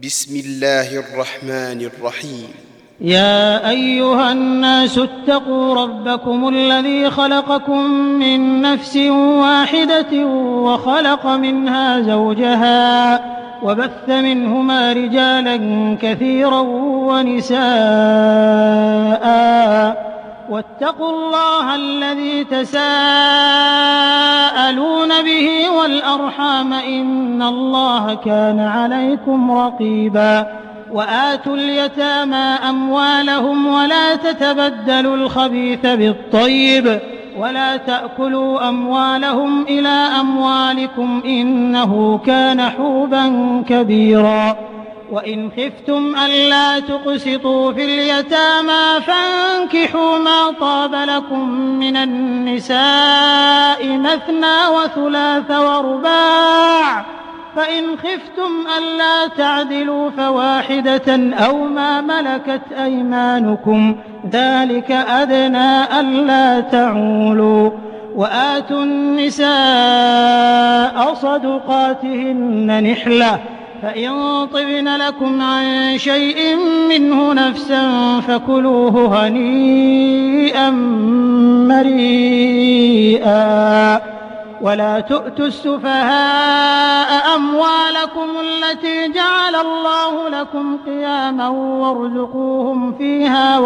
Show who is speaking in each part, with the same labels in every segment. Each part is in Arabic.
Speaker 1: بسم الله الرحمن الرحيم.
Speaker 2: يا أيها الناس اتقوا ربكم الذي خلقكم من نفس واحدة وخلق منها زوجها وبث منهما رجالا كثيرا ونساء، واتقوا الله الذي تساءلون به والأرحام إن الله كان عليكم رقيبا. وآتوا اليتامى أموالهم ولا تتبدلوا الخبيث بالطيب ولا تأكلوا أموالهم إلى أموالكم إنه كان حوبا كبيرا. وإن خفتم ألا تقسطوا في اليتامى فانكحوا ما طاب لكم من النساء مثنى وثلاث ورباع، فإن خفتم ألا تعدلوا فواحدة أو ما ملكت أيمانكم ذلك أدنى ألا تعولوا. وآتوا النساء صدقاتهن نحلة، فإن طبن لكم عن شيء منه نفسا فكلوه هنيئا مريئا. ولا تؤتوا السفهاء أموالكم التي جعل الله لكم قياما وارزقوهم فيها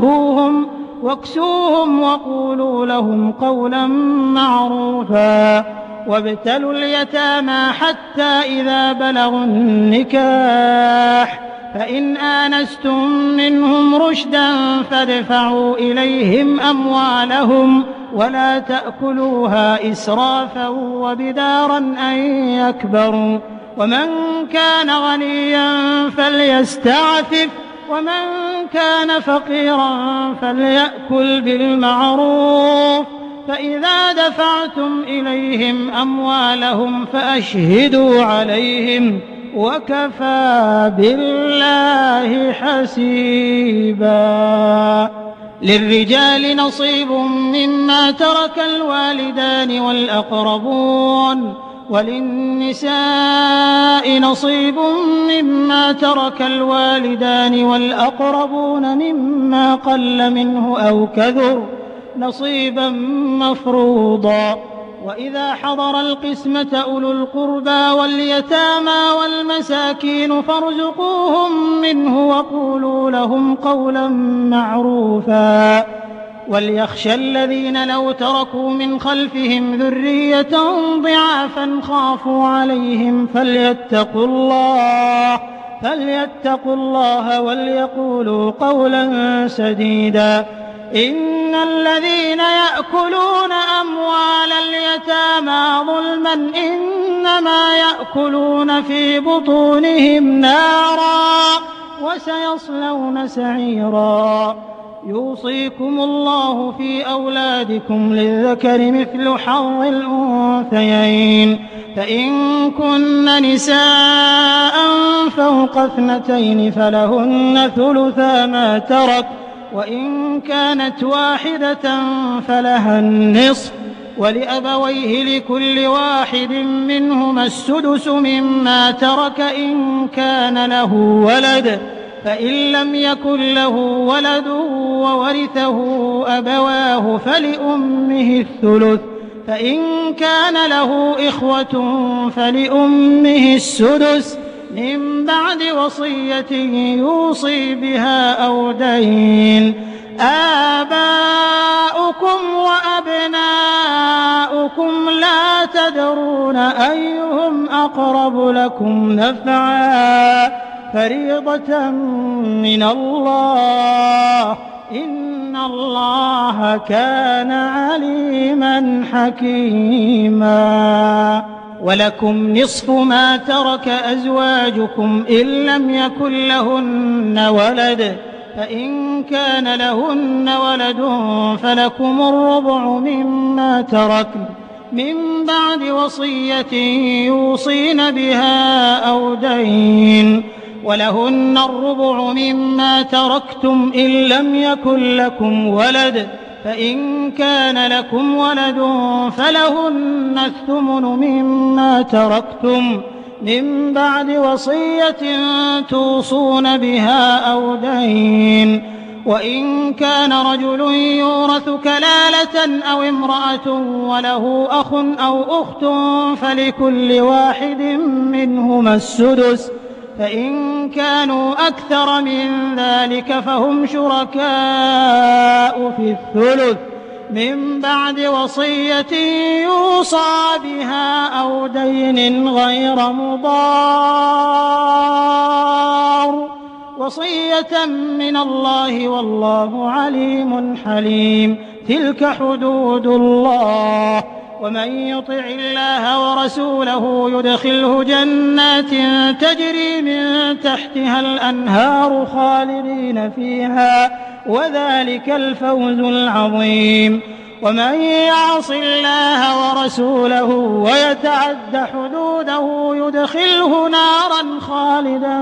Speaker 2: واكسوهم وقولوا لهم قولا معروفا. وابتلوا اليتامى حتى إذا بلغوا النكاح، فإن آنستم منهم رشدا فادفعوا إليهم أموالهم ولا تأكلوها إسرافا وبدارا أن يكبروا. ومن كان غنيا فليستعفف ومن كان فقيرا فليأكل بالمعروف. فإذا دفعتم إليهم أموالهم فأشهدوا عليهم وكفى بالله حسيبا. للرجال نصيب مما ترك الوالدان والأقربون، وللنساء نصيب مما ترك الوالدان والأقربون مما قل منه أو كثر نصيبا مفروضا. وإذا حضر القسمة أولو القربى واليتامى والمساكين فارزقوهم منه وقولوا لهم قولا معروفا. وليخشى الذين لو تركوا من خلفهم ذرية ضعافا خافوا عليهم فليتقوا الله وليقولوا قولا سديدا. إن الذين يأكلون أموال اليتامى ظلما إنما يأكلون في بطونهم نارا وسيصلون سعيرا. يوصيكم الله في أولادكم للذكر مثل حظ الأنثيين، فإن كن نساء فوق 2 فلهن ثلثا ما ترك، وإن كانت واحدة فلها النصف، ولأبويه لكل واحد منهما السدس مما ترك إن كان له ولد، فإن لم يكن له ولد وورثه أبواه فلأمه الثلث، فإن كان له إخوة فلأمه السدس من بعد وصية يوصي بها أو دين. آباؤكم وأبناؤكم لا تدرون أيهم أقرب لكم نفعا فريضة من الله إن الله كان عليما حكيما. ولكم نصف ما ترك أزواجكم إن لم يكن لهن ولد، فإن كان لهن ولد فلكم الربع مما تركن من بعد وصية يوصين بها أو دين. ولهن الربع مما تركتم إن لم يكن لكم ولد، فإن كان لكم ولد فلهن الثمن مما تركتم من بعد وصية توصون بها أو دين. وإن كان رجل يورث كلالة أو امرأة وله أخ أو أخت فلكل واحد منهما السدس، فإن كانوا أكثر من ذلك فهم شركاء في الثلث من بعد وصية يوصى بها أو دين غير مضار، وصية من الله والله عليم حليم. تلك حدود الله، ومن يطع الله ورسوله يدخله جنات تجري من تحتها الأنهار خالدين فيها، وذلك الفوز العظيم. ومن يعص الله ورسوله ويتعد حدوده يدخله نارا خالدا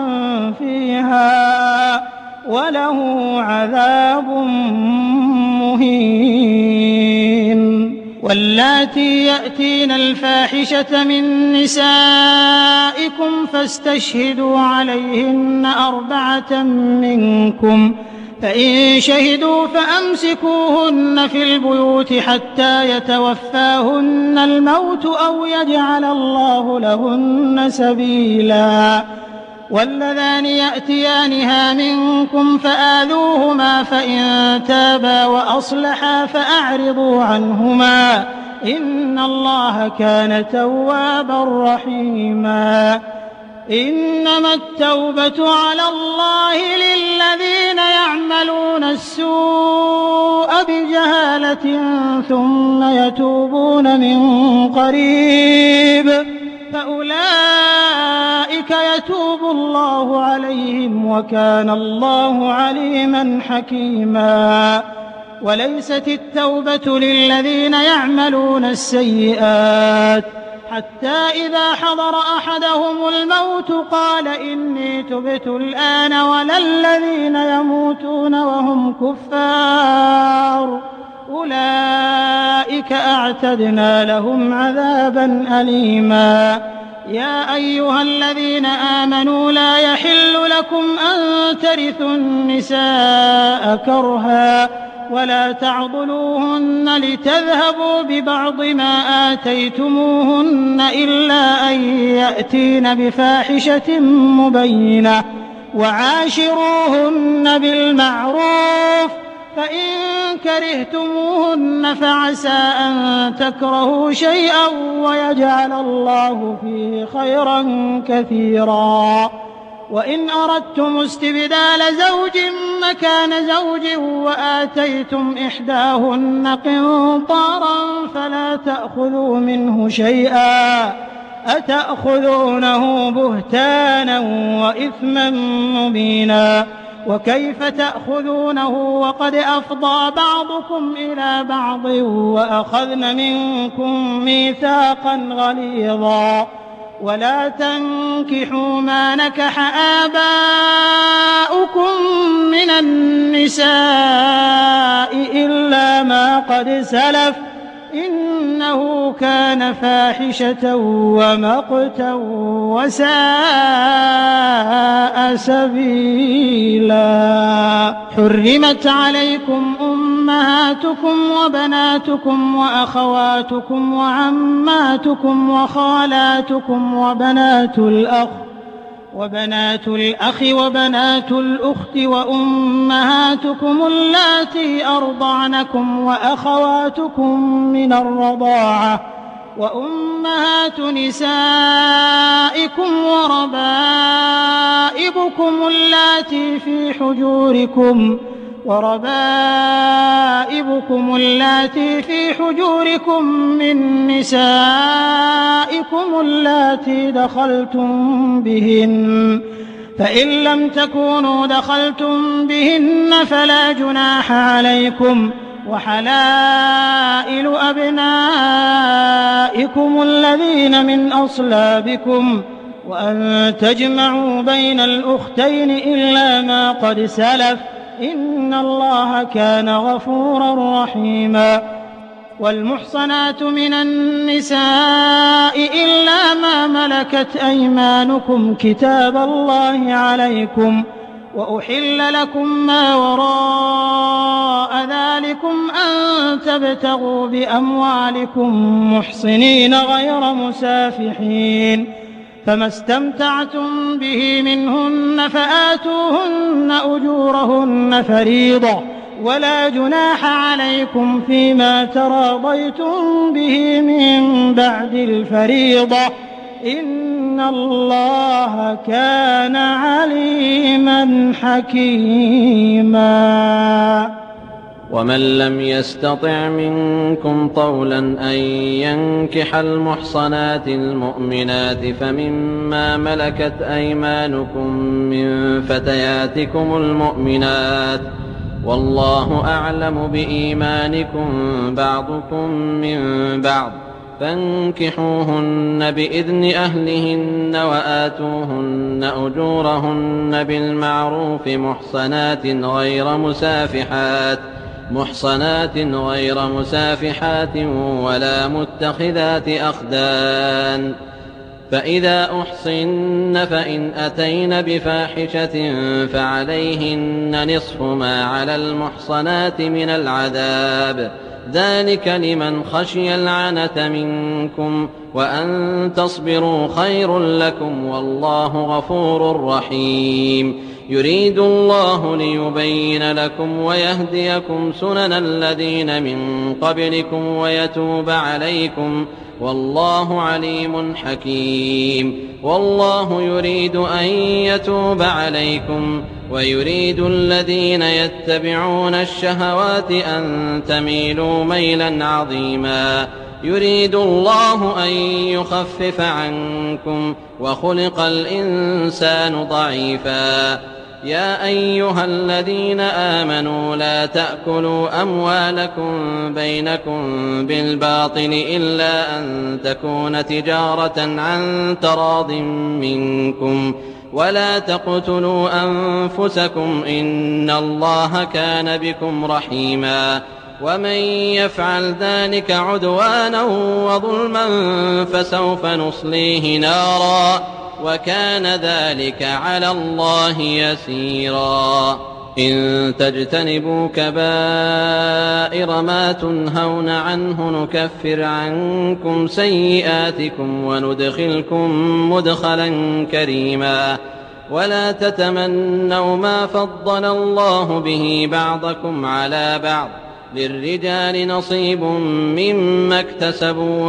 Speaker 2: فيها وله عذاب مهين. واللاتي يأتين الفاحشة من نسائكم فاستشهدوا عليهن 4 منكم، فإن شهدوا فأمسكوهن في البيوت حتى يتوفاهن الموت أو يجعل الله لهن سبيلا. واللذان يأتيانها منكم فآذوهما، فإن تابا وأصلحا فأعرضوا عنهما، إن الله كان توابا رحيما. إنما التوبة على الله للذين يعملون السوء بجهالة ثم يتوبون من قريب فأولئك يتوب الله عليهم وكان الله عليما حكيما. وليست التوبة للذين يعملون السيئات حتى إذا حضر أحدهم الموت قال إني تبت الآن، ولا الذين يموتون وهم كفار أولئك أعتدنا لهم عذابا أليما. يا أيها الذين آمنوا لا يحل لكم أن ترثوا النساء كرها ولا تعضلوهن لتذهبوا ببعض ما آتيتموهن إلا أن يأتين بفاحشة مبينة، وعاشروهن بالمعروف، فإن كرهتموهن فعسى أن تكرهوا شيئا ويجعل الله فيه خيرا كثيرا. وإن أردتم استبدال زوج مكان زوج وآتيتم إحداهن قنطارا فلا تأخذوا منه شيئا، أتأخذونه بهتانا وإثما مبينا. وكيف تأخذونه وقد أفضى بعضكم إلى بعض وأخذن منكم ميثاقا غليظا. ولا تنكحوا ما نكح آباؤكم من النساء إلا ما قد سلف إنه كان فاحشة ومقتا وساء سبيلا. حرمت عليكم أمهاتكم وبناتكم وأخواتكم وعماتكم وخالاتكم وبنات الأخ وبنات الأخت وأمهاتكم اللاتي أرضعنكم وأخواتكم من الرضاعة وأمهات نسائكم وربائبكم اللاتي في حجوركم من نسائكم اللاتي دخلتم بهن، فإن لم تكونوا دخلتم بهن فلا جناح عليكم. وحلائل أبنائكم الذين من أصلابكم، وأن تجمعوا بين الأختين إلا ما قد سلف إن الله كان غفورا رحيما. والمحصنات من النساء إلا ما ملكت أيمانكم كتاب الله عليكم وأحل لكم ما وراء ذلكم أن تبتغوا بأموالكم محصنين غير مسافحين فما استمتعتم به منهن فآتوهن أجورهن فريضة ولا جناح عليكم فيما تراضيتم به من بعد الفريضة إن الله كان عليما حكيما.
Speaker 3: ومن لم يستطع منكم طولا أن ينكح المحصنات المؤمنات فمما ملكت أيمانكم من فتياتكم المؤمنات والله أعلم بإيمانكم بعضكم من بعض فانكحوهن بإذن أهلهن وآتوهن أجورهن بالمعروف محصنات غير مسافحات ولا متخذات أخدان فإذا أحصن فإن أتين بفاحشة فعليهن نصف ما على المحصنات من العذاب ذلك لمن خشي العنة منكم وأن تصبروا خير لكم والله غفور رحيم يريد الله ليبين لكم ويهديكم سنن الذين من قبلكم ويتوب عليكم والله عليم حكيم والله يريد أن يتوب عليكم ويريد الذين يتبعون الشهوات أن تميلوا ميلا عظيما يريد الله أن يخفف عنكم وخلق الإنسان ضعيفا يا أيها الذين آمنوا لا تأكلوا أموالكم بينكم بالباطل إلا أن تكون تجارة عن تراض منكم ولا تقتلوا أنفسكم إن الله كان بكم رحيما ومن يفعل ذلك عدوانا وظلما فسوف نصليه نارا وكان ذلك على الله يسيرا إن تجتنبوا كبائر ما تنهون عنه نكفر عنكم سيئاتكم وندخلكم مدخلا كريما ولا تتمنوا ما فضل الله به بعضكم على بعض للرجال نصيب مما اكتسبوا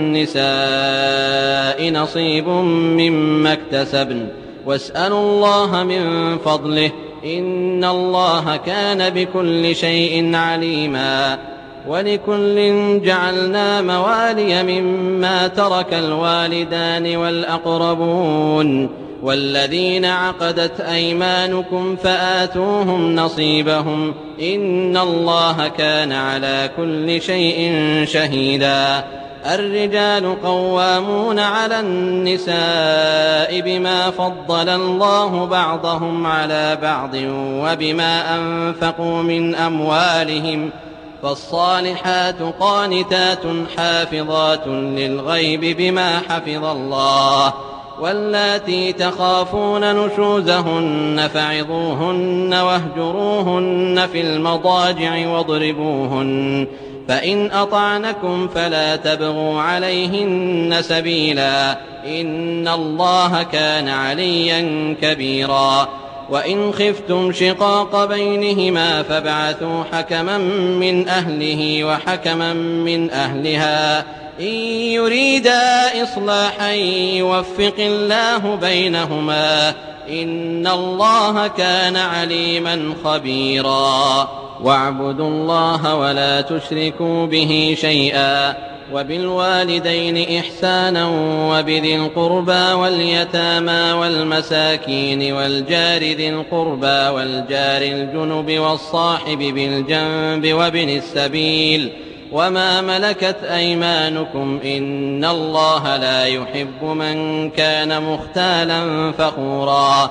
Speaker 3: وللنساء نصيب مما اكتسبن واسألوا الله من فضله إن الله كان بكل شيء عليما ولكل جعلنا موالي مما ترك الوالدان والأقربون والذين عقدت أيمانكم فآتوهم نصيبهم إن الله كان على كل شيء شهيدا الرجال قوامون على النساء بما فضل الله بعضهم على بعض وبما أنفقوا من أموالهم فالصالحات قانتات حافظات للغيب بما حفظ الله واللاتي تخافون نشوزهن فعظوهن واهجروهن في المضاجع واضربوهن فإن أطعنكم فلا تبغوا عليهن سبيلا إن الله كان عليا كبيرا وإن خفتم شقاق بينهما فابعثوا حكما من أهله وحكما من أهلها إن يريدا إصلاحا يوفق الله بينهما إن الله كان عليما خبيرا واعبدوا الله ولا تشركوا به شيئا وبالوالدين إحسانا وبذي القربى واليتامى والمساكين والجار ذي القربى والجار الجنب والصاحب بالجنب وابن السبيل وما ملكت أيمانكم إن الله لا يحب من كان مختالا فخورا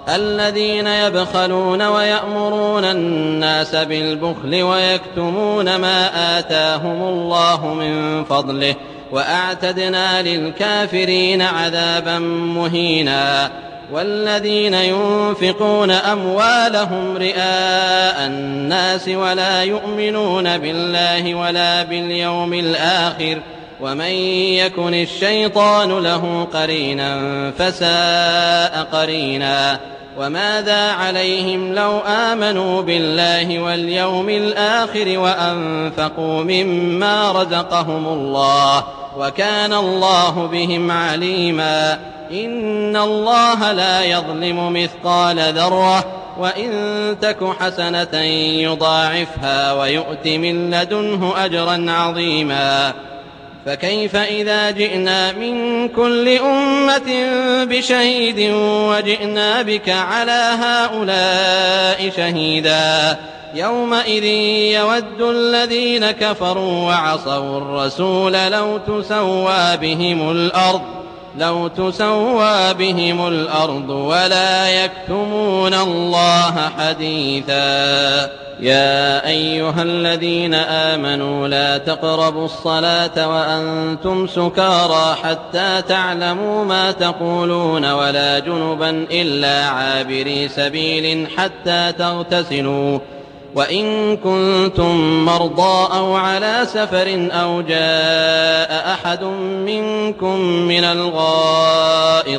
Speaker 3: الذين يبخلون ويأمرون الناس بالبخل ويكتمون ما آتاهم الله من فضله وأعتدنا للكافرين عذابا مهينا. والذين ينفقون أموالهم رئاء الناس ولا يؤمنون بالله ولا باليوم الآخر ومن يكن الشيطان له قرينا فساء قرينا. وماذا عليهم لو آمنوا بالله واليوم الآخر وأنفقوا مما رزقهم الله وكان الله بهم عليما. إن الله لا يظلم مثقال ذرة وإن تك حسنة يضاعفها ويؤت من لدنه أجرا عظيما. فكيف إذا جئنا من كل أمة بشهيد وجئنا بك على هؤلاء شهيدا. يومئذ يود الذين كفروا وعصوا الرسول لو تسوى بهم الأرض ولا يكتمون الله حديثا. يا أيها الذين آمنوا لا تقربوا الصلاة وأنتم سكارى حتى تعلموا ما تقولون ولا جنبا إلا عابري سبيل حتى تغتسلوا وإن كنتم مرضى أو على سفر أو جاء أحد منكم من الغائط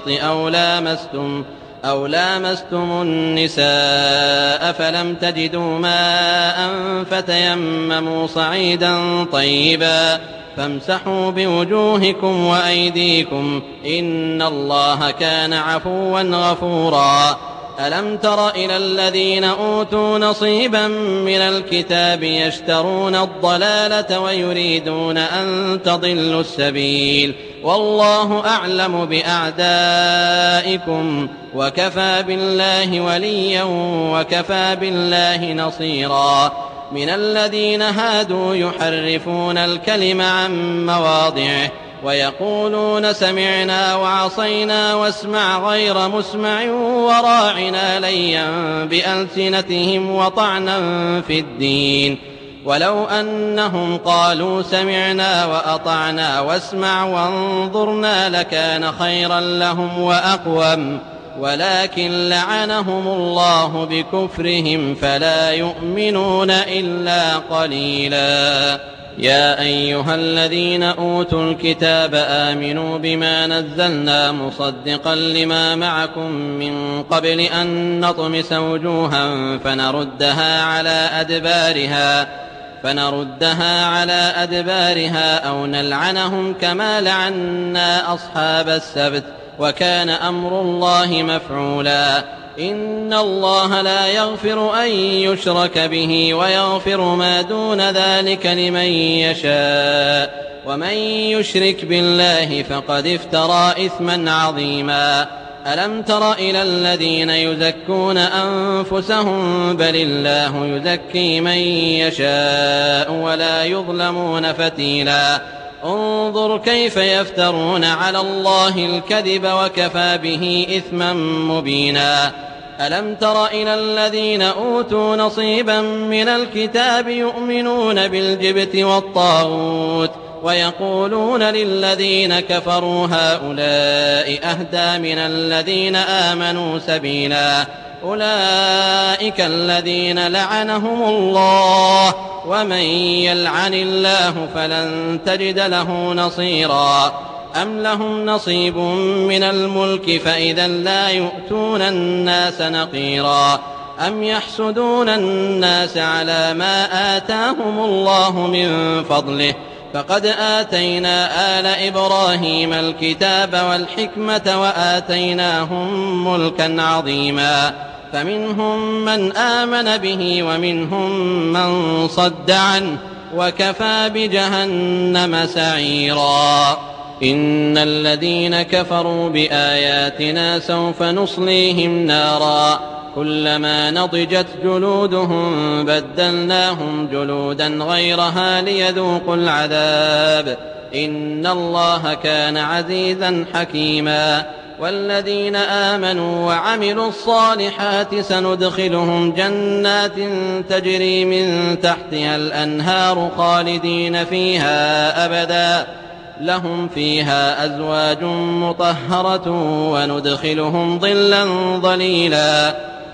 Speaker 3: أو لامستم النساء فلم تجدوا ماء فتيمموا صعيدا طيبا فامسحوا بوجوهكم وأيديكم إن الله كان عفوا غفورا. ألم تر إلى الذين أوتوا نصيبا من الكتاب يشترون الضلالة ويريدون أن تضلوا السبيل والله أعلم بأعدائكم وكفى بالله وليا وكفى بالله نصيرا. من الذين هادوا يحرفون الكلم عن مواضعه ويقولون سمعنا وعصينا واسمع غير مسمع وراعنا ليا بألسنتهم وطعنا في الدين ولو أنهم قالوا سمعنا وأطعنا واسمع وانظرنا لكان خيرا لهم وأقوم ولكن لعنهم الله بكفرهم فلا يؤمنون إلا قليلا. يا أيها الذين أوتوا الكتاب آمنوا بما نزلنا مصدقا لما معكم من قبل أن نطمس وجوها فنردها على أدبارها أو نلعنهم كما لعنا أصحاب السبت وكان أمر الله مفعولا. إن الله لا يغفر أن يشرك به ويغفر ما دون ذلك لمن يشاء ومن يشرك بالله فقد افترى إثما عظيما. ألم تر إلى الذين يزكون أنفسهم بل الله يزكي من يشاء ولا يظلمون فتيلا. انظر كيف يفترون على الله الكذب وكفى به إثما مبينا. ألم تر إلى الذين أوتوا نصيبا من الكتاب يؤمنون بالجبت والطاغوت ويقولون للذين كفروا هؤلاء أهدى من الذين آمنوا سبيلا. أولئك الذين لعنهم الله ومن يلعن الله فلن تجد له نصيرا. أم لهم نصيب من الملك فإذا لا يؤتون الناس نقيرا. أم يحسدون الناس على ما آتاهم الله من فضله فقد آتينا آل إبراهيم الكتاب والحكمة وآتيناهم ملكا عظيما. فمنهم من آمن به ومنهم من صد عنه وكفى بجهنم سعيرا. إن الذين كفروا بآياتنا سوف نصليهم نارا كلما نضجت جلودهم بدلناهم جلودا غيرها ليذوقوا العذاب إن الله كان عزيزا حكيما. والذين آمنوا وعملوا الصالحات سندخلهم جنات تجري من تحتها الأنهار خالدين فيها أبدا لهم فيها أزواج مطهرة وندخلهم ظلا ظليلا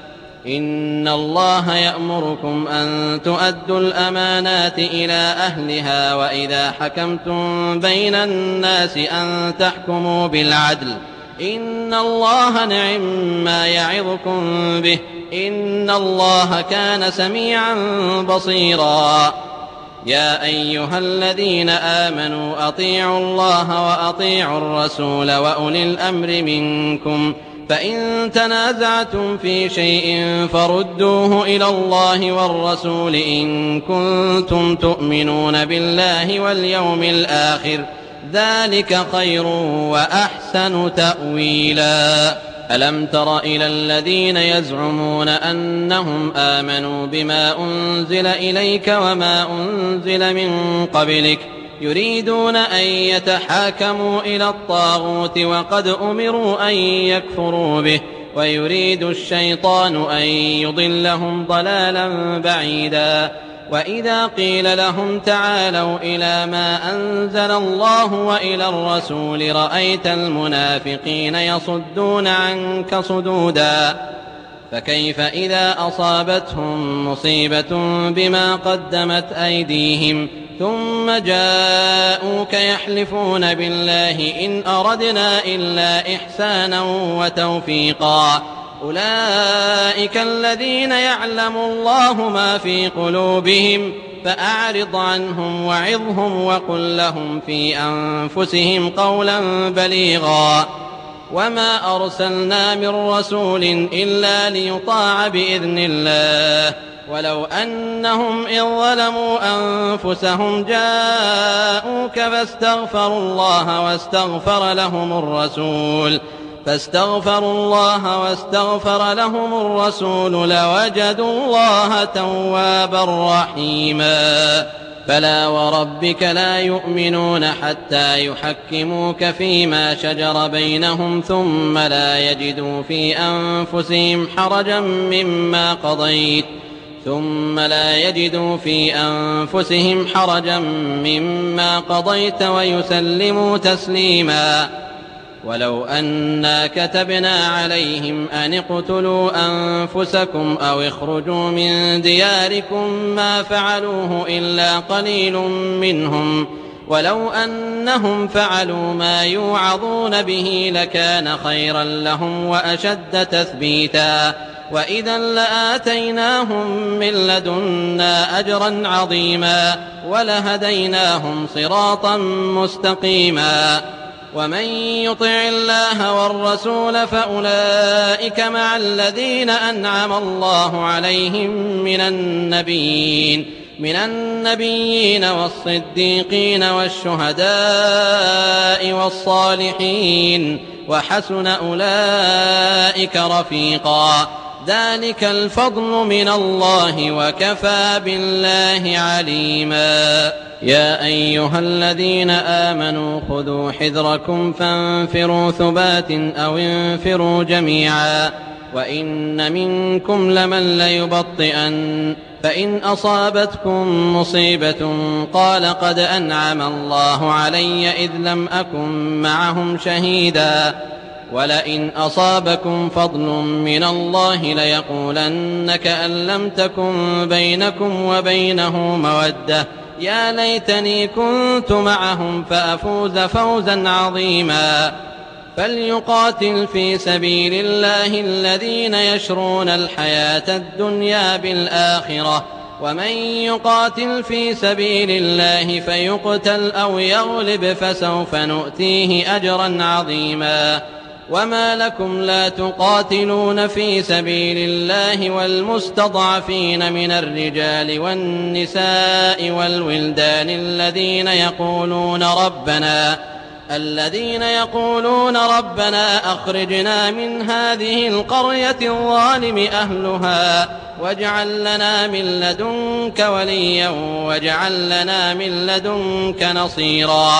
Speaker 3: إن الله يأمركم أن تؤدوا الأمانات إلى أهلها وإذا حكمتم بين الناس أن تحكموا بالعدل إن الله نعم يعظكم به إن الله كان سميعا بصيرا يا أيها الذين آمنوا أطيعوا الله وأطيعوا الرسول وأولي الأمر منكم فإن تنازعتم في شيء فردوه إلى الله والرسول إن كنتم تؤمنون بالله واليوم الآخر ذلك خير وأحسن تأويلا ألم تر إلى الذين يزعمون أنهم آمنوا بما أنزل إليك وما أنزل من قبلك يريدون أن يتحاكموا إلى الطاغوت وقد أمروا أن يكفروا به ويريد الشيطان أن يضلهم ضلالا بعيدا وإذا قيل لهم تعالوا إلى ما أنزل الله وإلى الرسول رأيت المنافقين يصدون عنك صدودا فكيف إذا أصابتهم مصيبة بما قدمت أيديهم ثم جاءوك يحلفون بالله إن أردنا إلا إحسانا وتوفيقا أولئك الذين يعلم الله ما في قلوبهم فأعرض عنهم وعظهم وقل لهم في أنفسهم قولا بليغا وما أرسلنا من رسول إلا ليطاع بإذن الله ولو أنهم إذ ظلموا أنفسهم جاءوك فاستغفروا الله واستغفر لهم الرسول لوجدوا الله توابا رحيما فلا وربك لا يؤمنون حتى يحكموك فيما شجر بينهم ثم لا يجدوا في أنفسهم حرجا مما قضيت ويسلموا تسليما ولو أنا كتبنا عليهم أن اقتلوا أنفسكم أو اخرجوا من دياركم ما فعلوه إلا قليل منهم ولو أنهم فعلوا ما يوعظون به لكان خيرا لهم وأشد تثبيتا وإذا لآتيناهم من لدنا أجرا عظيما ولهديناهم صراطا مستقيما ومن يطع الله والرسول فأولئك مع الذين أنعم الله عليهم من النبيين والصديقين والشهداء والصالحين وحسن أولئك رفيقا ذلك الفضل من الله وكفى بالله عليما يا أيها الذين آمنوا خذوا حذركم فانفروا ثبات أو انفروا جميعا وإن منكم لمن ليبطئن فإن أصابتكم مصيبة قال قد أنعم الله علي إذ لم أكن معهم شهيدا ولئن أصابكم فضل من الله ليقولن كأن لم تكن بينكم وبينه مودة يا ليتني كنت معهم فأفوز فوزا عظيما فليقاتل في سبيل الله الذين يشرون الحياة الدنيا بالآخرة ومن يقاتل في سبيل الله فيقتل أو يغلب فسوف نؤتيه أجرا عظيما وما لكم لا تقاتلون في سبيل الله والمستضعفين من الرجال والنساء والولدان الذين يقولون ربنا أخرجنا من هذه القرية الظالم أهلها واجعل لنا من لدنك وليا واجعل لنا من لدنك نصيرا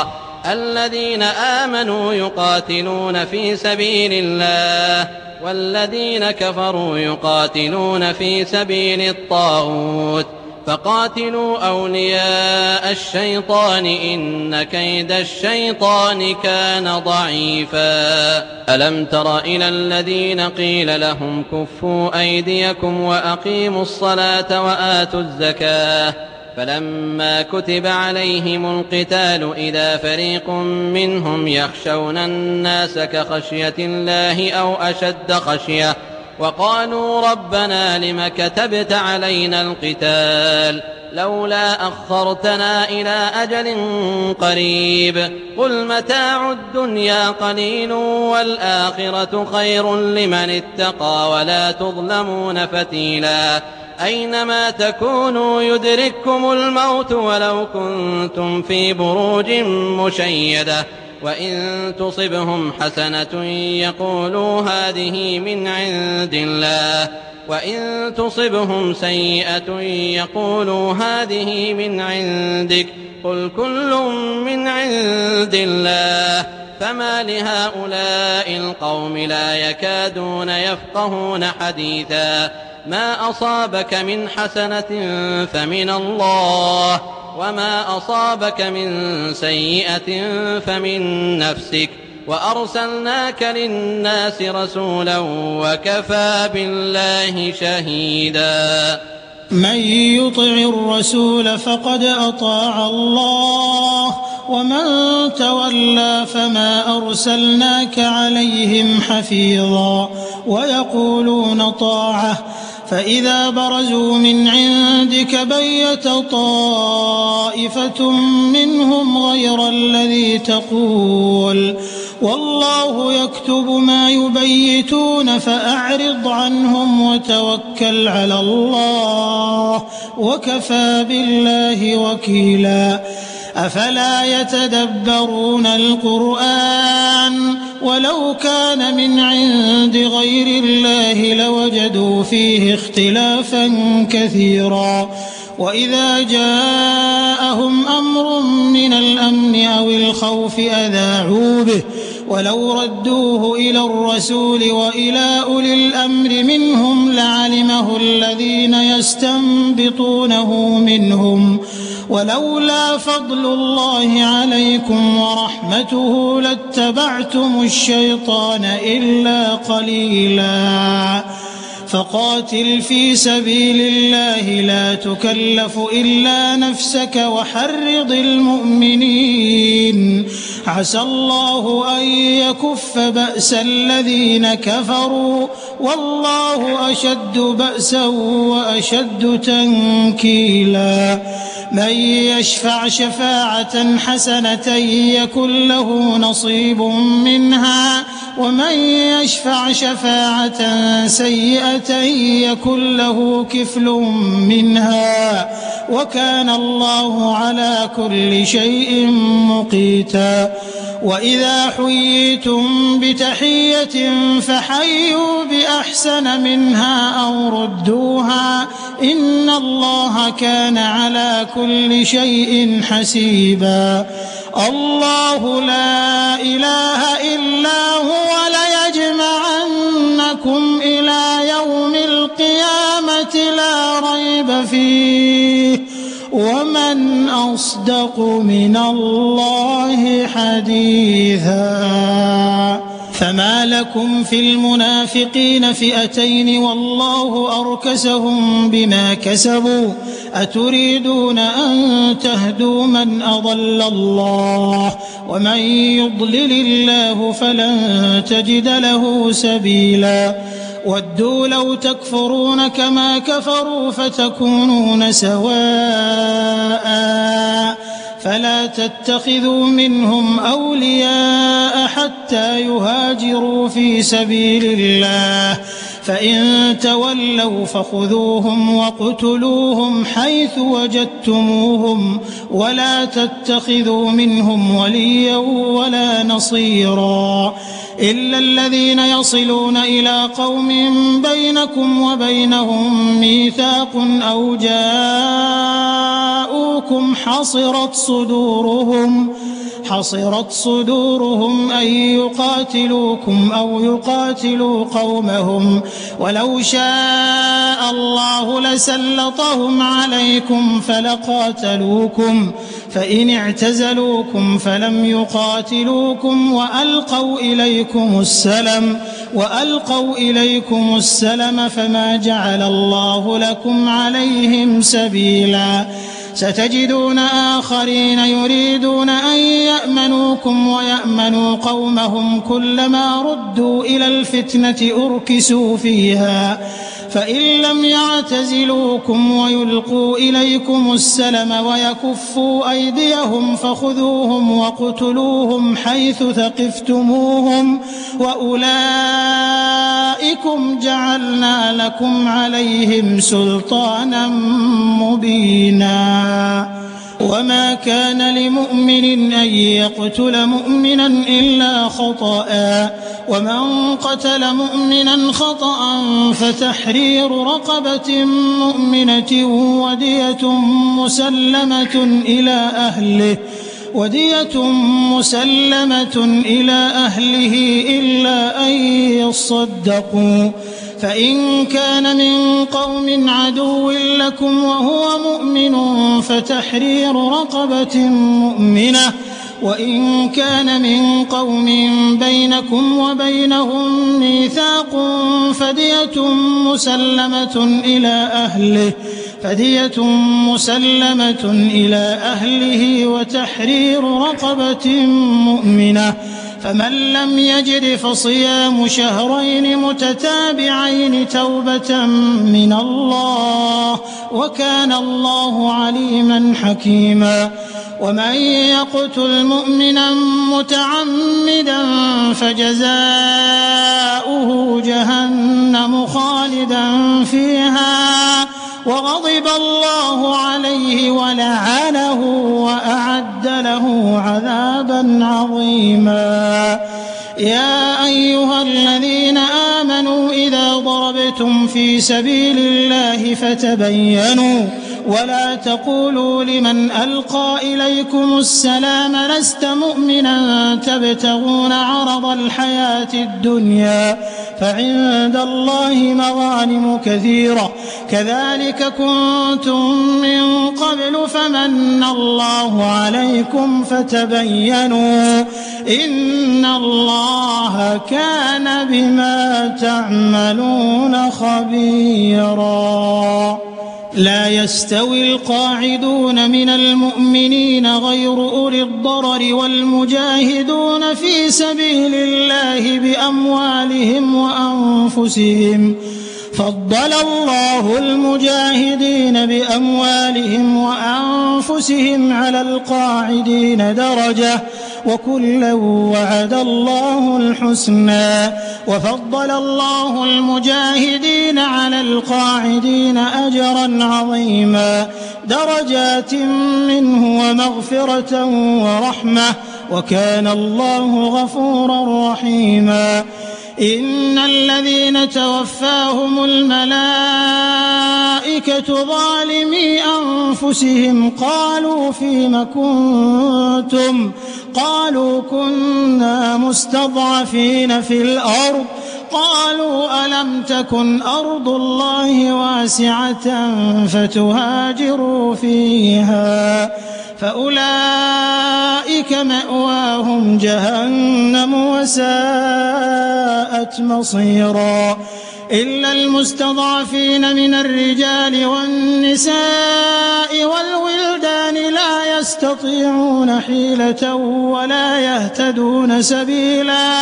Speaker 3: الذين آمنوا يقاتلون في سبيل الله والذين كفروا يقاتلون في سبيل الطاغوت فقاتلوا أولياء الشيطان إن كيد الشيطان كان ضعيفا ألم تر إلى الذين قيل لهم كفوا أيديكم وأقيموا الصلاة وآتوا الزكاة فلما كتب عليهم القتال إذا فريق منهم يخشون الناس كخشية الله أو أشد خشية وقالوا ربنا لم كتبت علينا القتال لولا أخرتنا إلى أجل قريب قل متاع الدنيا قليل والآخرة خير لمن اتقى ولا تظلمون فتيلا أينما تكونوا يدرككم الموت ولو كنتم في بروج مشيدة وإن تصبهم حسنة يقولوا هذه من عند الله وإن تصبهم سيئة يقولوا هذه من عندك قل كل من عند الله فما لهؤلاء القوم لا يكادون يفقهون حديثا ما أصابك من حسنة فمن الله وما أصابك من سيئة فمن نفسك وأرسلناك للناس رسولا وكفى بالله شهيدا
Speaker 2: من يطع الرسول فقد أطاع الله ومن تولى فما أرسلناك عليهم حفيظا ويقولون طاعة فإذا برزوا من عندك بيت طائفة منهم غير الذي تقول والله يكتب ما يبيتون فأعرض عنهم وتوكل على الله وكفى بالله وكيلا أفلا يتدبرون القرآن ولو كان من عند غير الله لوجدوا فيه اختلافا كثيرا وإذا جاءهم أمر من الأمن أو الخوف أذاعوا به ولو ردوه إلى الرسول وإلى أولي الأمر منهم لعلمه الذين يستنبطونه منهم ولولا فضل الله عليكم ورحمته لاتبعتم الشيطان إلا قليلا فقاتل في سبيل الله لا تكلف إلا نفسك وحرض المؤمنين عسى الله أن يكف بأس الذين كفروا والله أشد بأسا وأشد تنكيلا من يشفع شفاعة حسنة يكن له نصيب منها ومن يشفع شفاعة سيئة يكن له كفل منها وكان الله على كل شيء مقيتا وإذا حييتم بتحية فحيوا بأحسن منها أو ردوها إن الله كان على كل شيء حسيبا الله لا إله إلا هو ليجمعنكم إلى يوم القيامة لا ريب فيه ومن أصدق من الله حديثا فما لكم في المنافقين فئتين والله أركسهم بما كسبوا أتريدون أن تهدوا من أضل الله ومن يضلل الله فلن تجد له سبيلا ودوا لو تكفرون كما كفروا فتكونون سواء فلا تتخذوا منهم أولياء حتى يهاجروا في سبيل الله فإن تولوا فخذوهم وَاقْتُلُوهُمْ حيث وجدتموهم ولا تتخذوا منهم وليا ولا نصيرا إلا الذين يصلون إلى قوم بينكم وبينهم ميثاق أو جاءوكم آمنوكم حصرت صدورهم أن يقاتلوكم أو يقاتلوا قومهم ولو شاء الله لسلطهم عليكم فلقاتلوكم فإن اعتزلوكم فلم يقاتلوكم وألقوا إليكم السلم فما جعل الله لكم عليهم سبيلا ستجدون آخرين يريدون أن يأمنوكم ويأمنوا قومهم كلما ردوا إلى الفتنة أركسوا فيها فإن لم يعتزلوكم ويلقوا إليكم السلم ويكفوا أيديهم فخذوهم واقتلوهم حيث ثقفتموهم وأولئكم جعلنا لكم عليهم سلطانا مبينا وما كان لمؤمن أن يقتل مؤمنا إلا خطأ ومن قتل مؤمنا خطأ فتحرير رقبة مؤمنة ودية مسلمة إلى أهله إلا أن يصدقوا فإن كان من قوم عدو لكم وهو مؤمن فتحرير رقبة مؤمنة وإن كان من قوم بينكم وبينهم ميثاق فدية مسلمة إلى أهله وتحرير رقبة مؤمنة فمن لم يجد فصيام شهرين متتابعين توبة من الله وكان الله عليما حكيما ومن يقتل مؤمنا متعمدا فجزاؤه جهنم خالدا فيها وغضب الله عليه ولعنه وأعد له عذابا عظيما يا أيها الذين آمنوا إذا ضربتم في سبيل الله فتبينوا ولا تقولوا لمن ألقى إليكم السلام لست مؤمنا تبتغون عرض الحياة الدنيا فعند الله مغانم كثيرة كذلك كنتم من قبل فمن الله عليكم فتبينوا إن الله كان بما تعملون خبيرا لا يستوي القاعدون من المؤمنين غير أولي الضرر والمجاهدون في سبيل الله بأموالهم وأنفسهم فضل الله المجاهدين بأموالهم وأنفسهم على القاعدين درجة وكلا وعد الله الحسنى وفضل الله المجاهدين على القاعدين أجرا عظيما درجات منه ومغفرة ورحمة وكان الله غفورا رحيما إن الذين توفاهم الملائكة ظالمي أنفسهم قالوا فيم كنتم قالوا كنا مستضعفين في الأرض قالوا ألم تكن أرض الله واسعة فتهاجروا فيها فأولئك مأواهم جهنم وساءت مصيرا إلا المستضعفين من الرجال والنساء والولدان لا يستطيعون حيلة ولا يهتدون سبيلا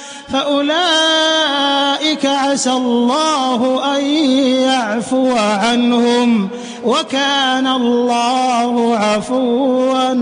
Speaker 2: فأولئك عسى الله أن يعفو عنهم وكان الله عفوا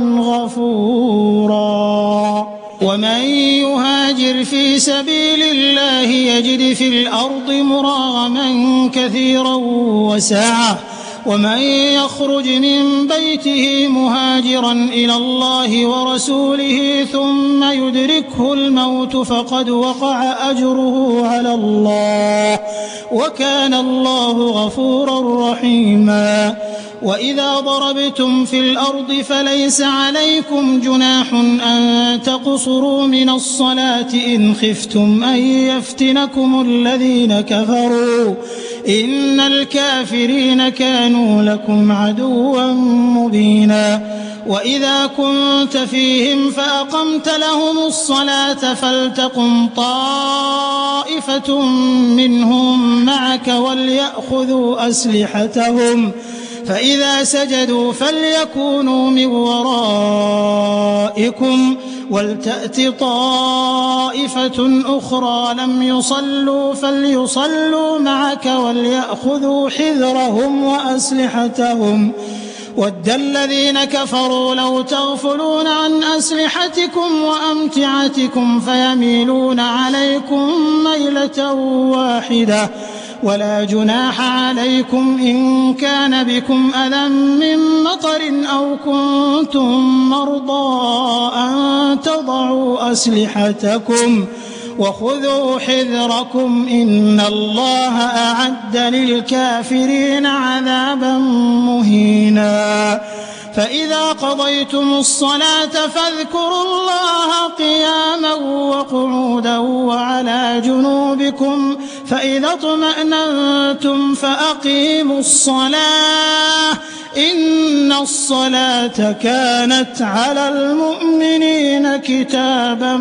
Speaker 2: غفورا ومن يهاجر في سبيل الله يجد في الأرض مراغما كثيرا وسعة ومن يخرج من بيته مهاجرا إلى الله ورسوله ثم يدركه الموت فقد وقع أجره على الله وكان الله غفورا رحيما وإذا ضربتم في الأرض فليس عليكم جناح أن تقصروا من الصلاة إن خفتم أن يفتنكم الذين كفروا إن الكافرين كانوا لكم عدوا مبينا وإذا كنت فيهم فأقمت لهم الصلاة فلتقم طائفة منهم معك وليأخذوا أسلحتهم فإذا سجدوا فليكونوا من ورائكم ولتأت طائفة أخرى لم يصلوا فليصلوا معك وليأخذوا حذرهم وأسلحتهم ود الذين كفروا لو تغفلون عن أسلحتكم وأمتعتكم فيميلون عليكم ميلة واحدة ولا جناح عليكم إن كان بكم أذى من مطر أو كنتم مرضى أن تضعوا أسلحتكم وخذوا حذركم إن الله أعد للكافرين عذابا مهينا فإذا قضيتم الصلاة فاذكروا الله قياما وقعودا وعلى جنوبكم فإذا اطمأننتم فأقيموا الصلاة إن الصلاة كانت على المؤمنين كتابا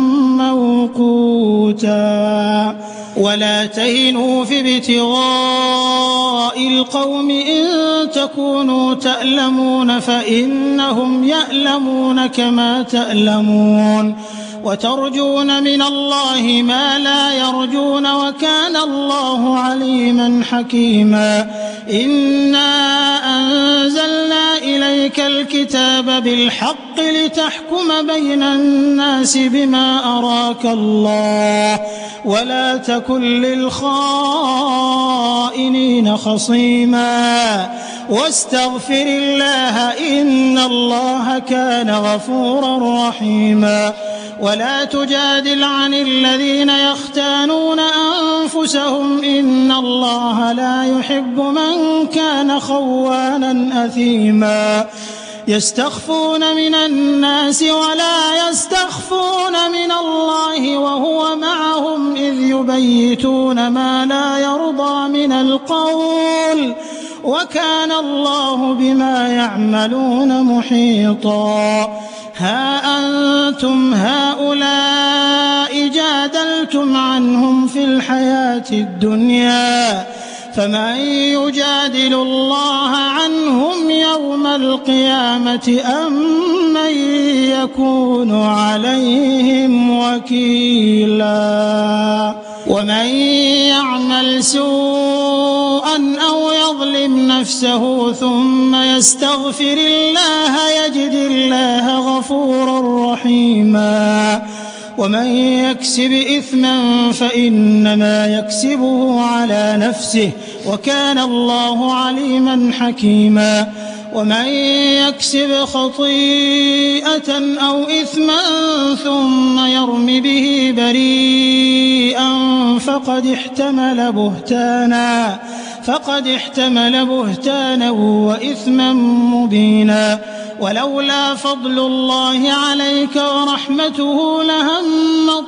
Speaker 2: موقوتا ولا تهنوا في ابتغاء القوم إن تكونوا تألمون فإنهم يألمون كما تألمون وترجون من الله ما لا يرجون وكان الله عليما حكيما إنا أنزلنا إليك الكتاب بالحق لتحكم بين الناس بما أراك الله ولا تكن للخائنين خصيما واستغفر الله إن الله كان غفورا رحيما ولا تجادل عن الذين يختانون أنفسهم إن الله لا يحب من كان خوانا أثيما يستخفون من الناس ولا يستخفون من الله وهو معهم إذ يبيتون ما لا يرضى من القول وكان الله بما يعملون محيطا ها أنتم هؤلاء جادلتم عنهم في الحياة الدنيا فمن يجادل الله عنهم يوم القيامة أم من يكون عليهم وكيلا ومن يعمل سوءا أو يظلم نفسه ثم يستغفر الله يجد الله غفورا رحيما ومن يكسب إثما فإنما يكسبه على نفسه وكان الله عليما حكيما ومن يكسب خطيئة أو إثما ثم يرم به بريئا فقد احتمل بهتانا وإثما مبينا ولولا فضل الله عليك ورحمته لهمت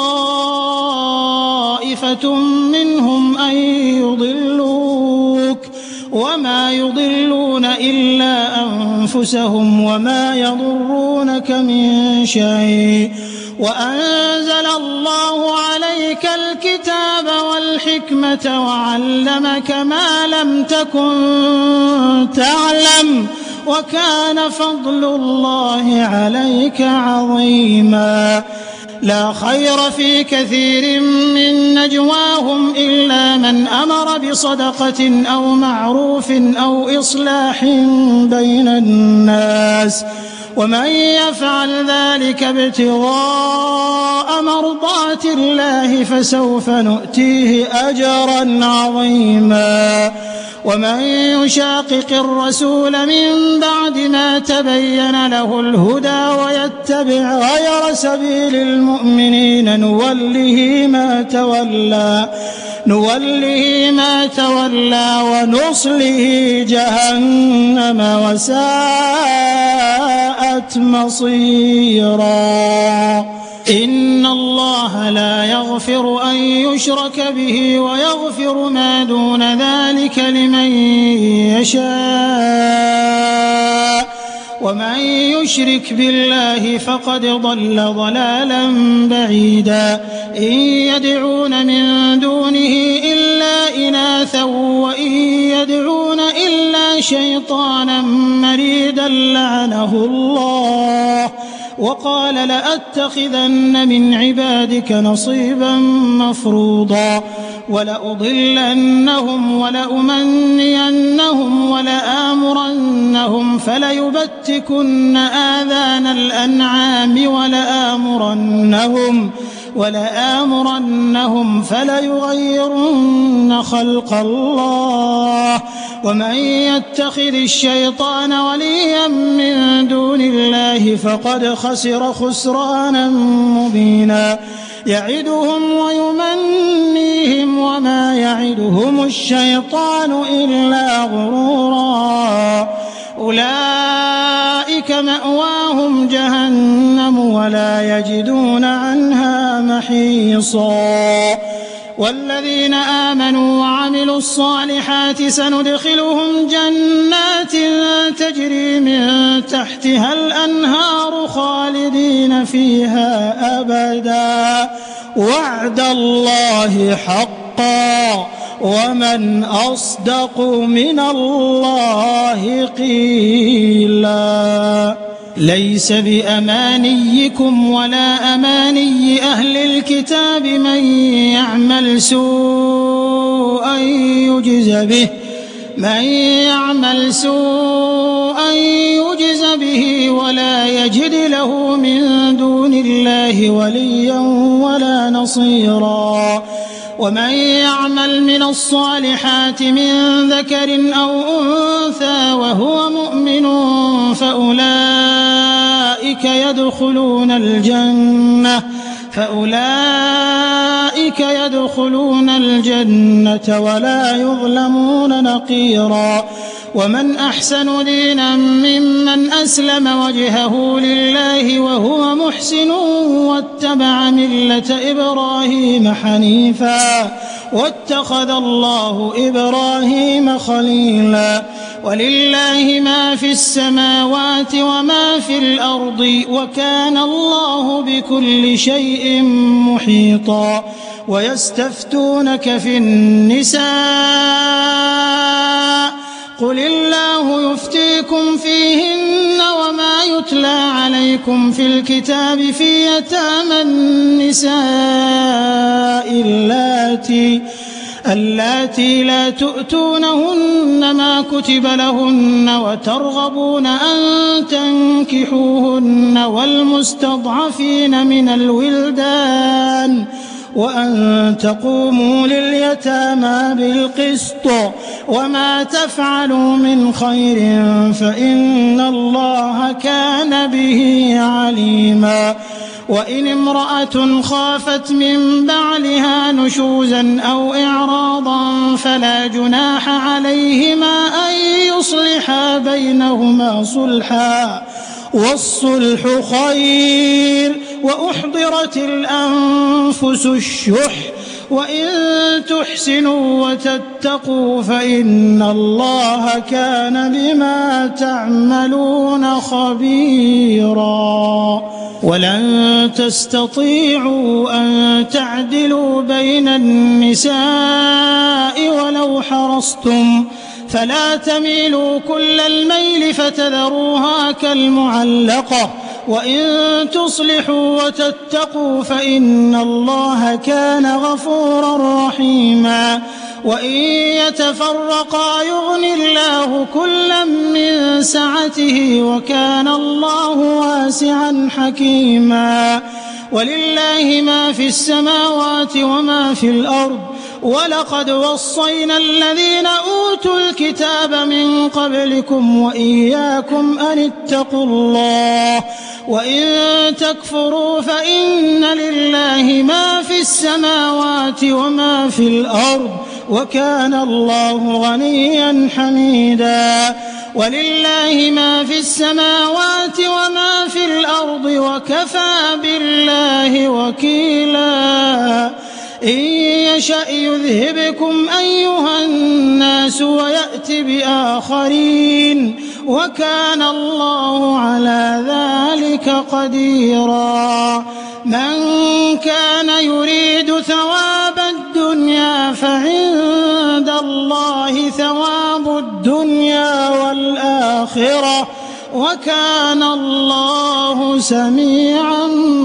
Speaker 2: طائفة منهم أن يضلوك وما يضلون إلا أنفسهم وما يضرونك من شيء وأنزل الله عليك الكتاب والحكمة وعلمك ما لم تكن تعلم وكان فضل الله عليك عظيما لا خير في كثير من نجواهم إلا من أمر بصدقة أو معروف أو إصلاح بين الناس ومن يفعل ذلك ابتغاء مرضات الله فسوف نؤتيه أجرا عظيما ومن يشاقق الرسول من بعد ما تبين له الهدى ويتبع غير سبيل المؤمنين نوله ما تولى نوله ما تولى ونصله جهنم وساءت مصيرا إن الله لا يغفر أن يشرك به ويغفر ما دون ذلك لمن يشاء ومن يشرك بالله فقد ضل ضلالا بعيدا إن يدعون من دونه إلا إناثا وإن يدعون إلا شيطانا مريدا لعنه الله وقال لأتخذن من عبادك نصيبا مفروضا ولأضلنهم ولأمنينهم ولآمرنهم فليبتكن آذان الأنعام ولآمرنهم فليغيرن خلق الله ومن يتخذ الشيطان وليا من دون الله فقد خسر خسرانا مبينا يعدهم ويمنيهم وما يعدهم الشيطان إلا غرورا أولئك مأواهم جهنم ولا يجدون عنها محيصا والذين آمنوا وعملوا الصالحات سندخلهم جنات تجري من تحتها الأنهار خالدين فيها أبدا وعد الله حقا ومن أصدق من الله قيلا ليس بأمانيكم ولا أماني أهل الكتاب من يعمل سوءا يجز به ولا يجد له من دون الله وليا ولا نصيرا ومن يعمل من الصالحات من ذكر أو أنثى وهو مؤمن فأولئك يدخلون الجنة ولا يظلمون نقيرا ومن أحسن دينا ممن أسلم وجهه لله وهو محسن واتبع ملة إبراهيم حنيفا واتخذ الله إبراهيم خليلا ولله ما في السماوات وما في الأرض وكان الله بكل شيء محيطا ويستفتونك في النساء قل الله يفتيكم فيهن وما يتلى عليكم في الكتاب في يتامى النساء اللاتي لا تؤتونهن ما كتب لهن وترغبون أن تنكحوهن والمستضعفين من الولدان وأن تقوموا لليتامى بالقسط وما تفعلوا من خير فإن الله كان به عليما وإن امرأة خافت من بعلها نشوزا أو إعراضا فلا جناح عليهما أن يصلحا بينهما صلحا والصلح خير وأحضرت الأنفس الشح وإن تحسنوا وتتقوا فإن الله كان بما تعملون خبيرا ولن تستطيعوا أن تعدلوا بين النساء ولو حرصتم فلا تميلوا كل الميل فتذروها كالمعلقة وإن تصلحوا وتتقوا فإن الله كان غفورا رحيما وإن يتفرقا يغني الله كلا من سعته وكان الله واسعا حكيما ولله ما في السماوات وما في الأرض ولقد وصينا الذين أوتوا الكتاب من قبلكم وإياكم أن اتقوا الله وإن تكفروا فإن لله ما في السماوات وما في الأرض وكان الله غنيا حميدا ولله ما في السماوات وما في الأرض وكفى بالله وكيلا إن يشأ يذهبكم أيها الناس ويأت بآخرين وكان الله على ذلك قديرا من كان يريد ثواب الدنيا فعند الله ثواب الدنيا والآخرة وكان الله سميعا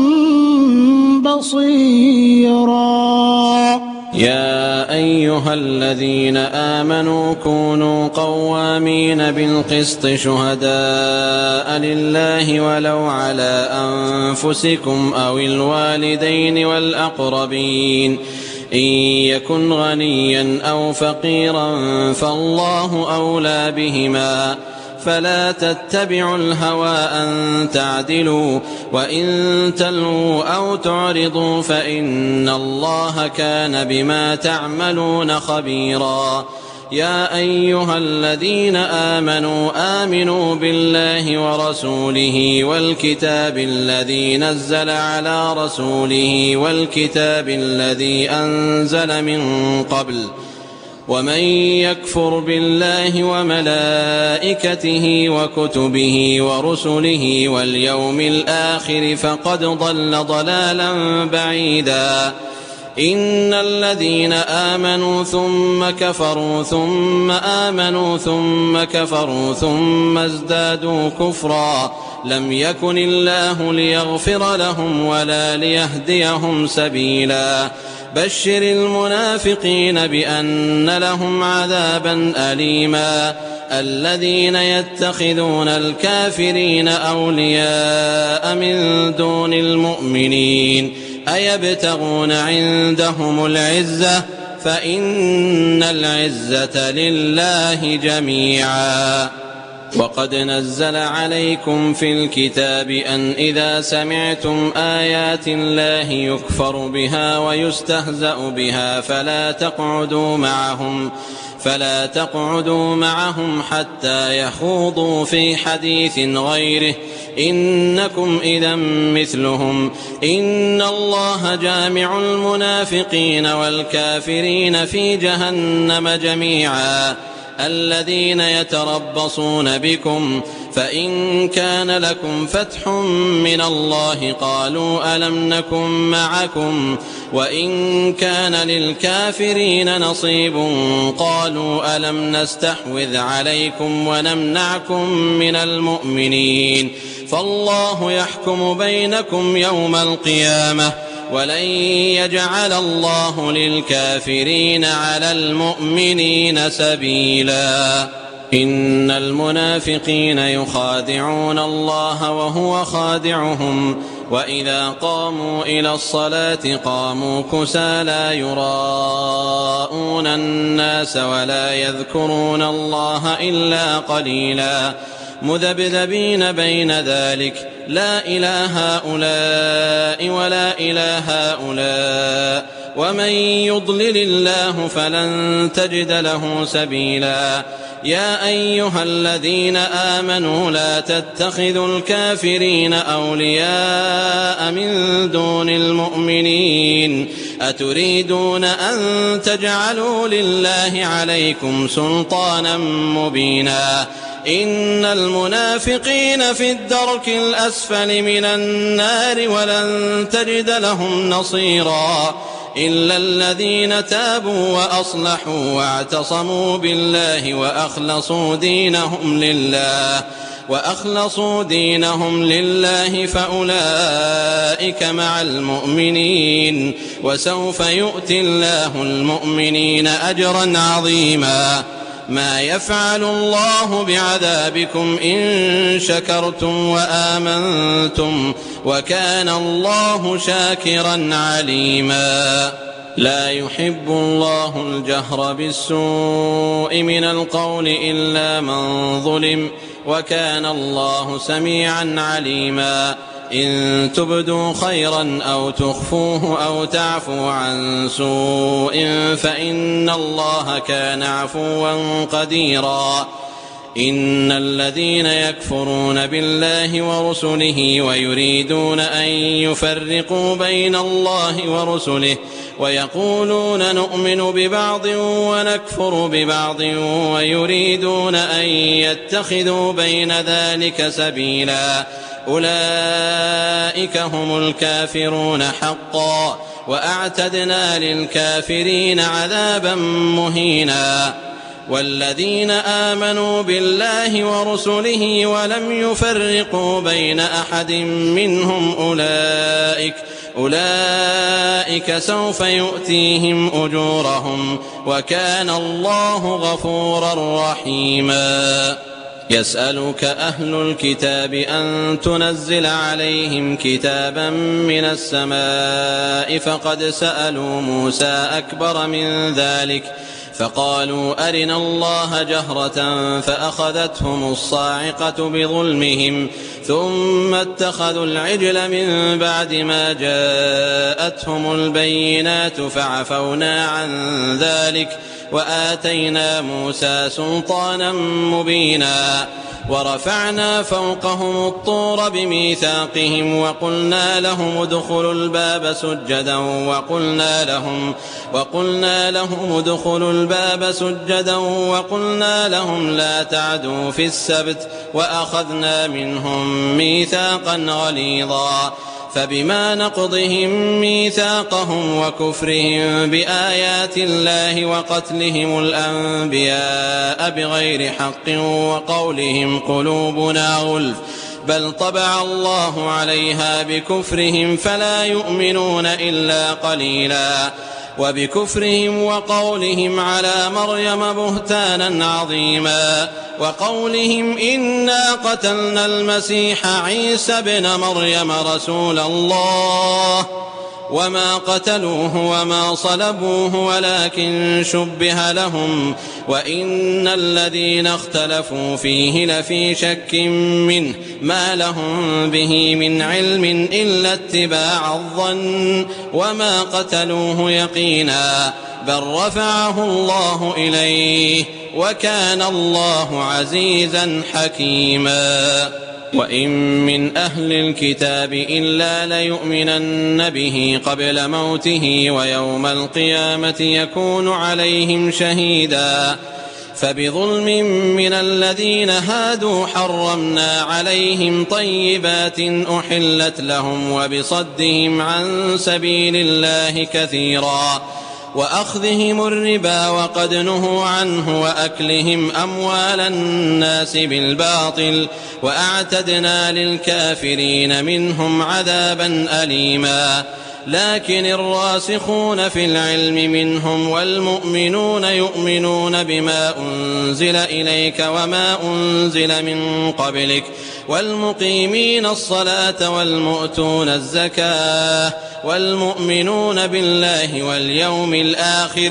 Speaker 2: بصيرا
Speaker 4: يا أيها الذين آمنوا كونوا قوامين بالقسط شهداء لله ولو على أنفسكم أو الوالدين والأقربين إن يكن غنيا أو فقيرا فالله أولى بهما فلا تتبعوا الهوى أن تعدلوا وإن تلووا أو تعرضوا فإن الله كان بما تعملون خبيرا يا أيها الذين آمنوا بالله ورسوله والكتاب الذي نزل على رسوله والكتاب الذي أنزل من قبل ومن يكفر بالله وملائكته وكتبه ورسله واليوم الآخر فقد ضل ضلالا بعيدا إن الذين آمنوا ثم كفروا ثم آمنوا ثم كفروا ثم ازدادوا كفرا لم يكن الله ليغفر لهم ولا ليهديهم سبيلا بشر المنافقين بأن لهم عذابا أليما الذين يتخذون الكافرين أولياء من دون المؤمنين أيبتغون عندهم العزة فإن العزة لله جميعا وقد نزل عليكم في الكتاب أن إذا سمعتم آيات الله يكفر بها ويستهزأ بها فلا تقعدوا معهم حتى يخوضوا في حديث غيره إنكم إذا مثلهم إن الله جامع المنافقين والكافرين في جهنم جميعا الذين يتربصون بكم فإن كان لكم فتح من الله قالوا ألم نكن معكم وإن كان للكافرين نصيب قالوا ألم نستحوذ عليكم ونمنعكم من المؤمنين فالله يحكم بينكم يوم القيامة ولن يجعل الله للكافرين على المؤمنين سبيلا إن المنافقين يخادعون الله وهو خادعهم وإذا قاموا إلى الصلاة قاموا كسالى يراءون الناس ولا يذكرون الله إلا قليلا مذبذبين بين ذلك لا إله هؤلاء ولا إله هؤلاء ومن يضلل الله فلن تجد له سبيلا يا أيها الذين آمنوا لا تتخذوا الكافرين أولياء من دون المؤمنين أتريدون أن تجعلوا لله عليكم سلطانا مبينا إن المنافقين في الدرك الأسفل من النار ولن تجد لهم نصيرا إلا الذين تابوا وأصلحوا واعتصموا بالله وأخلصوا دينهم لله فأولئك مع المؤمنين وسوف يؤتي الله المؤمنين أجرا عظيما ما يفعل الله بعذابكم إن شكرتم وآمنتم وكان الله شاكرا عليما لا يحب الله الجهر بالسوء من القول إلا من ظلم وكان الله سميعا عليما. إن تبدوا خيرا أو تخفوه أو تعفوا عن سوء فإن الله كان عفوا قديرا. إن الذين يكفرون بالله ورسله ويريدون أن يفرقوا بين الله ورسله ويقولون نؤمن ببعض ونكفر ببعض ويريدون أن يتخذوا بين ذلك سبيلا أولئك هم الكافرون حقا وأعتدنا للكافرين عذابا مهينا. والذين آمنوا بالله ورسله ولم يفرقوا بين أحد منهم أولئك سوف يؤتيهم أجورهم وكان الله غفورا رحيما. يسألك أهل الكتاب أن تنزل عليهم كتابا من السماء فقد سألوا موسى أكبر من ذلك فقالوا أرنا الله جهرة فأخذتهم الصاعقة بظلمهم ثم اتخذوا العجل من بعد ما جاءتهم البينات فعفونا عن ذلك وآتينا موسى سلطانا مبينا. ورفعنا فوقهم الطور بميثاقهم وقلنا لهم ادخلوا الباب سجدا وقلنا لهم لا تعدوا في السبت وأخذنا منهم ميثاقا غليظا. فبما نقضهم ميثاقهم وكفرهم بآيات الله وقتلهم الأنبياء بغير حق وقولهم قلوبنا غلف بل طبع الله عليها بكفرهم فلا يؤمنون إلا قليلا. وبكفرهم وقولهم على مريم بهتانا عظيما وقولهم إنا قتلنا المسيح عيسى ابن مريم رسول الله وما قتلوه وما صلبوه ولكن شبه لهم وإن الذين اختلفوا فيه لفي شك منه ما لهم به من علم إلا اتباع الظن وما قتلوه يقينا بل رفعه الله إليه وكان الله عزيزا حكيما. وإن من أهل الكتاب إلا ليؤمنن به قبل موته ويوم القيامة يكون عليهم شهيدا. فبظلم من الذين هادوا حرمنا عليهم طيبات أحلت لهم وبصدهم عن سبيل الله كثيرا وأخذهم الربا وقد نهوا عنه وأكلهم أموال الناس بالباطل وأعتدنا للكافرين منهم عذابا أليما. لكن الراسخون في العلم منهم والمؤمنون يؤمنون بما أنزل إليك وما أنزل من قبلك والمقيمين الصلاة والمؤتون الزكاة والمؤمنون بالله واليوم الآخر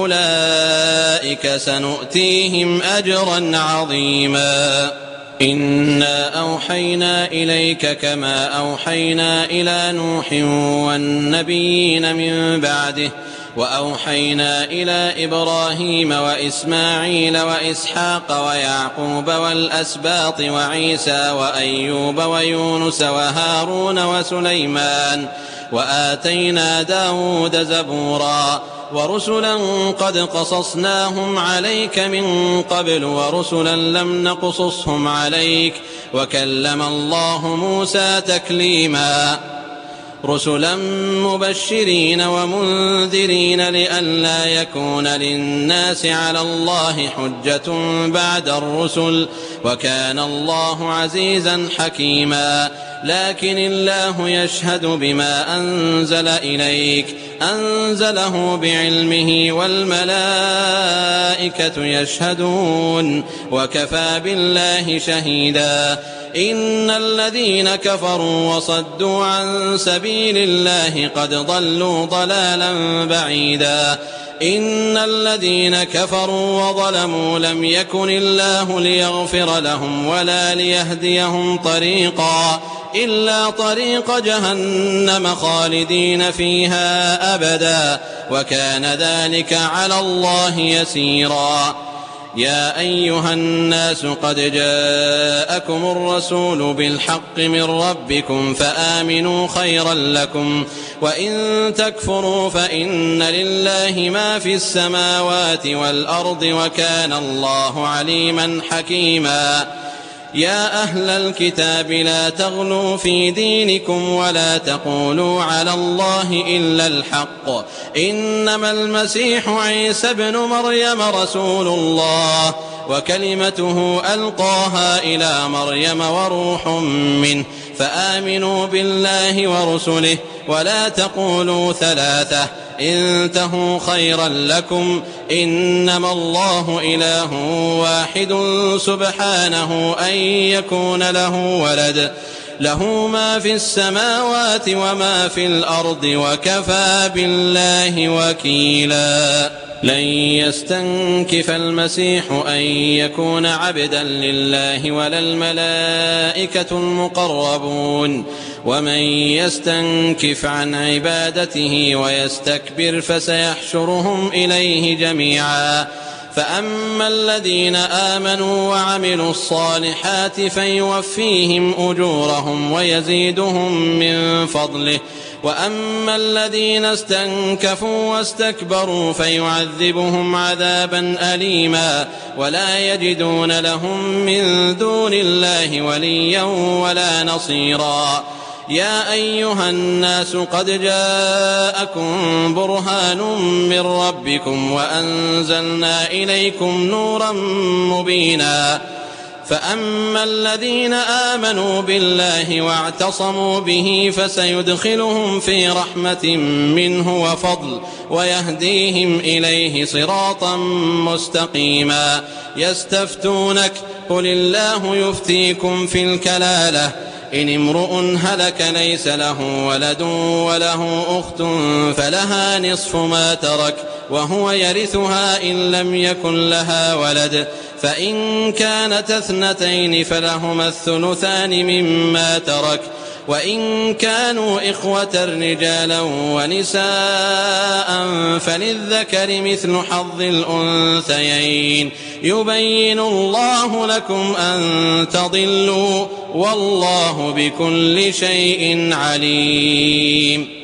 Speaker 4: أولئك سنؤتيهم أجرا عظيما. إنا أوحينا إليك كما أوحينا إلى نوح والنبيين من بعده وأوحينا إلى إبراهيم وإسماعيل وإسحاق ويعقوب والأسباط وعيسى وأيوب ويونس وهارون وسليمان وآتينا داود زبورا ورسلا قد قصصناهم عليك من قبل ورسلا لم نقصصهم عليك وكلم الله موسى تكليما. رسلا مبشرين ومنذرين لئلا يكون للناس على الله حجة بعد الرسل وكان الله عزيزا حكيما. لكن الله يشهد بما أنزل إليك أنزله بعلمه والملائكة يشهدون وكفى بالله شهيدا. إن الذين كفروا وصدوا عن سبيل الله قد ضلوا ضلالا بعيدا. إن الذين كفروا وظلموا لم يكن الله ليغفر لهم ولا ليهديهم طريقا إلا طريق جهنم خالدين فيها أبدا وكان ذلك على الله يسيرا. يا أيها الناس قد جاءكم الرسول بالحق من ربكم فآمنوا خيرا لكم وإن تكفروا فإن لله ما في السماوات والأرض وكان الله عليما حكيما. يا أهل الكتاب لا تغلوا في دينكم ولا تقولوا على الله إلا الحق إنما المسيح عيسى ابن مريم رسول الله وكلمته ألقاها إلى مريم وروح منه فآمنوا بالله ورسله ولا تقولوا ثلاثة انتهوا خيرا لكم إنما الله إله واحد سبحانه أن يكون له ولد له ما في السماوات وما في الأرض وكفى بالله وكيلا. لن يستنكف المسيح أن يكون عبدا لله ولا الملائكة المقربون ومن يستنكف عن عبادته ويستكبر فسيحشرهم إليه جميعا. فأما الذين آمنوا وعملوا الصالحات فيوفيهم أجورهم ويزيدهم من فضله وأما الذين استنكفوا واستكبروا فيعذبهم عذابا أليما ولا يجدون لهم من دون الله وليا ولا نصيرا. يا أيها الناس قد جاءكم برهان من ربكم وأنزلنا إليكم نورا مبينا. فأما الذين آمنوا بالله واعتصموا به فسيدخلهم في رحمة منه وفضل ويهديهم إليه صراطا مستقيما. يستفتونك قل الله يفتيكم في الكلالة إن امرؤ هلك ليس له ولد وله أخت فلها نصف ما ترك وهو يرثها إن لم يكن لها ولد فإن كانت اثنتين فلهما الثلثان مما ترك وإن كانوا إخوة رجالا ونساء فللذكر مثل حظ الأنثيين يبين الله لكم أن تضلوا والله بكل شيء عليم.